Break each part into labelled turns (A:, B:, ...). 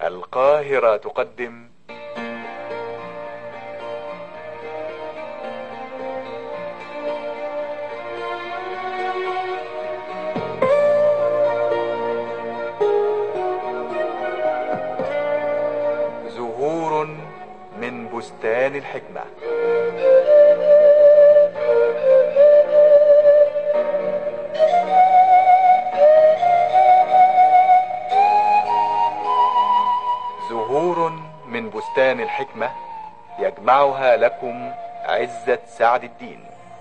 A: القاهرة تقدم زهور من بستان الحكمة. زهور من بستان الحكمة يجمعها لكم عزة سعد الدين.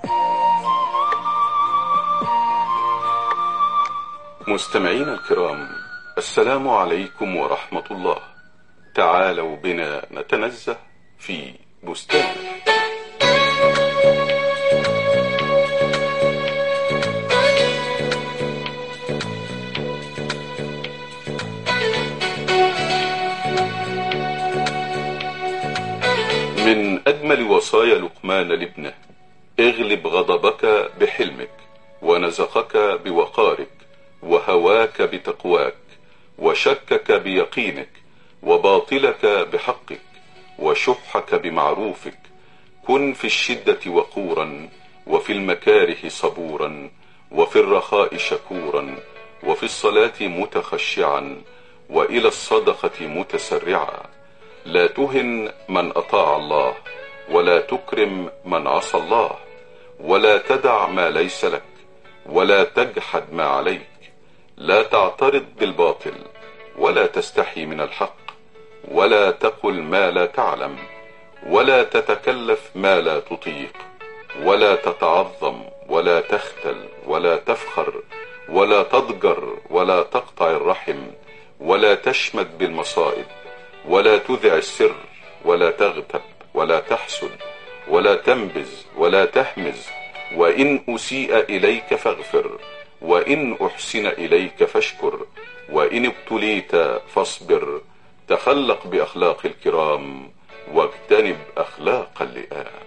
B: مستمعينا الكرام، السلام عليكم ورحمة الله. تعالوا بنا نتنزه في بستان. من أجمل وصايا لقمان لابنه: اغلب غضبك بحلمك، ونزقك بوقارك، وهواك بتقواك، وشكك بيقينك، وباطلك بحقك، وشحك بمعروفك. كن في الشدة وقورا، وفي المكاره صبورا، وفي الرخاء شكورا، وفي الصلاة متخشعا، وإلى الصدقة متسرعا. لا تهن من أطاع الله، ولا تكرم من عصى الله، ولا تدع ما ليس لك، ولا تجحد ما عليك. لا تعترض بالباطل، ولا تستحي من الحق، ولا تقل ما لا تعلم، ولا تتكلف ما لا تطيق، ولا تتعظم، ولا تختل، ولا تفخر، ولا تضجر، ولا تقطع الرحم، ولا تشمت بالمصائب، ولا تذع السر، ولا تغتب، ولا تحسد، ولا تنبز، ولا تهمز. وإن أسيء إليك فاغفر، وإن أحسن إليك فاشكر، وإن ابتليت فاصبر. تخلق بأخلاق الكرام، واجتنب أخلاق اللئام.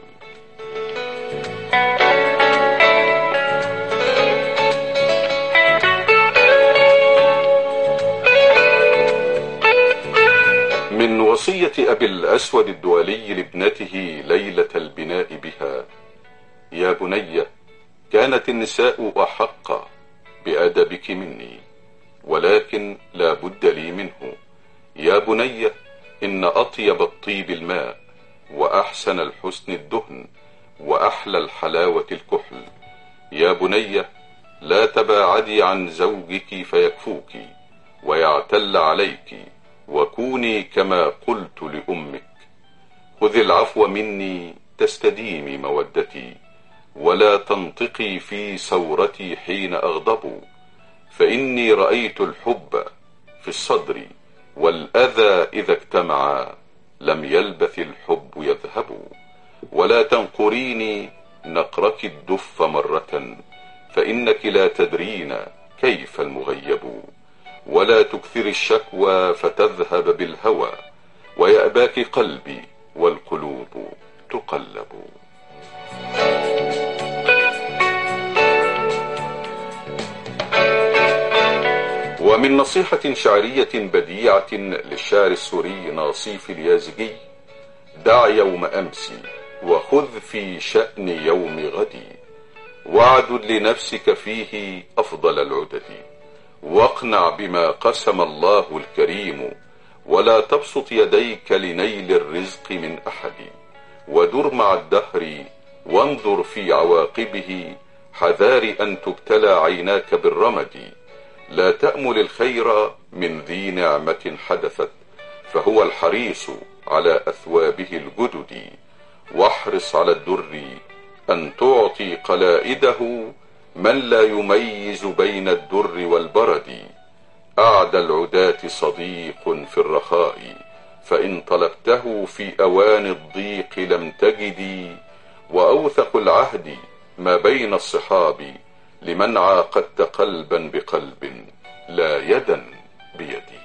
B: من وصية أبي الأسود الدولي لابنته ليلة البناء بها: يا بني، كانت النساء أحق بأدبك مني، ولكن لا بد لي منه. يا بني، إن أطيب الطيب الماء، وأحسن الحسن الدهن، وأحلى الحلاوة الكحل. يا بني، لا تباعدي عن زوجك فيكفوك ويعتل عليك، وكوني كما قلت لأمك. خذي العفو مني تستديمي مودتي، ولا تنطقي في ثورتي حين أغضب، فإني رأيت الحب في الصدر، والأذى إذا اجتمعا لم يلبث الحب يذهب. ولا تنقريني نقرك الدف مرة، فإنك لا تدرين كيف المغيب. ولا تكثر الشكوى فتذهب بالهوى، ويأباك قلبي والقلوب تقلب. ومن نصيحة شعرية بديعة للشاعر السوري ناصيف اليازجي: دع يوم أمس وخذ في شأن يوم غدي، واعدد لنفسك فيه أفضل العدد، واقنع بما قسم الله الكريم، ولا تبسط يديك لنيل الرزق من أحد. ودر مع الدهر وانظر في عواقبه، حذار أن تبتلى عيناك بالرمد. لا تأمل الخير من ذي نعمة حدثت، فهو الحريص على أثوابه الجدد. واحرص على الدر أن تعطي قلائده، من لا يميز بين الدر والبرد. أعدى العداة صديق في الرخاء، فإن طلبته في أوان الضيق لم تجدي. وأوثق العهد ما بين الصحاب، لمن عاقدت قلبا بقلب لا يدا بيدي.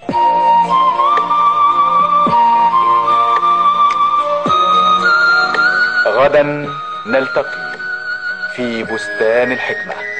A: غدا نلتقي في بستان الحكمة.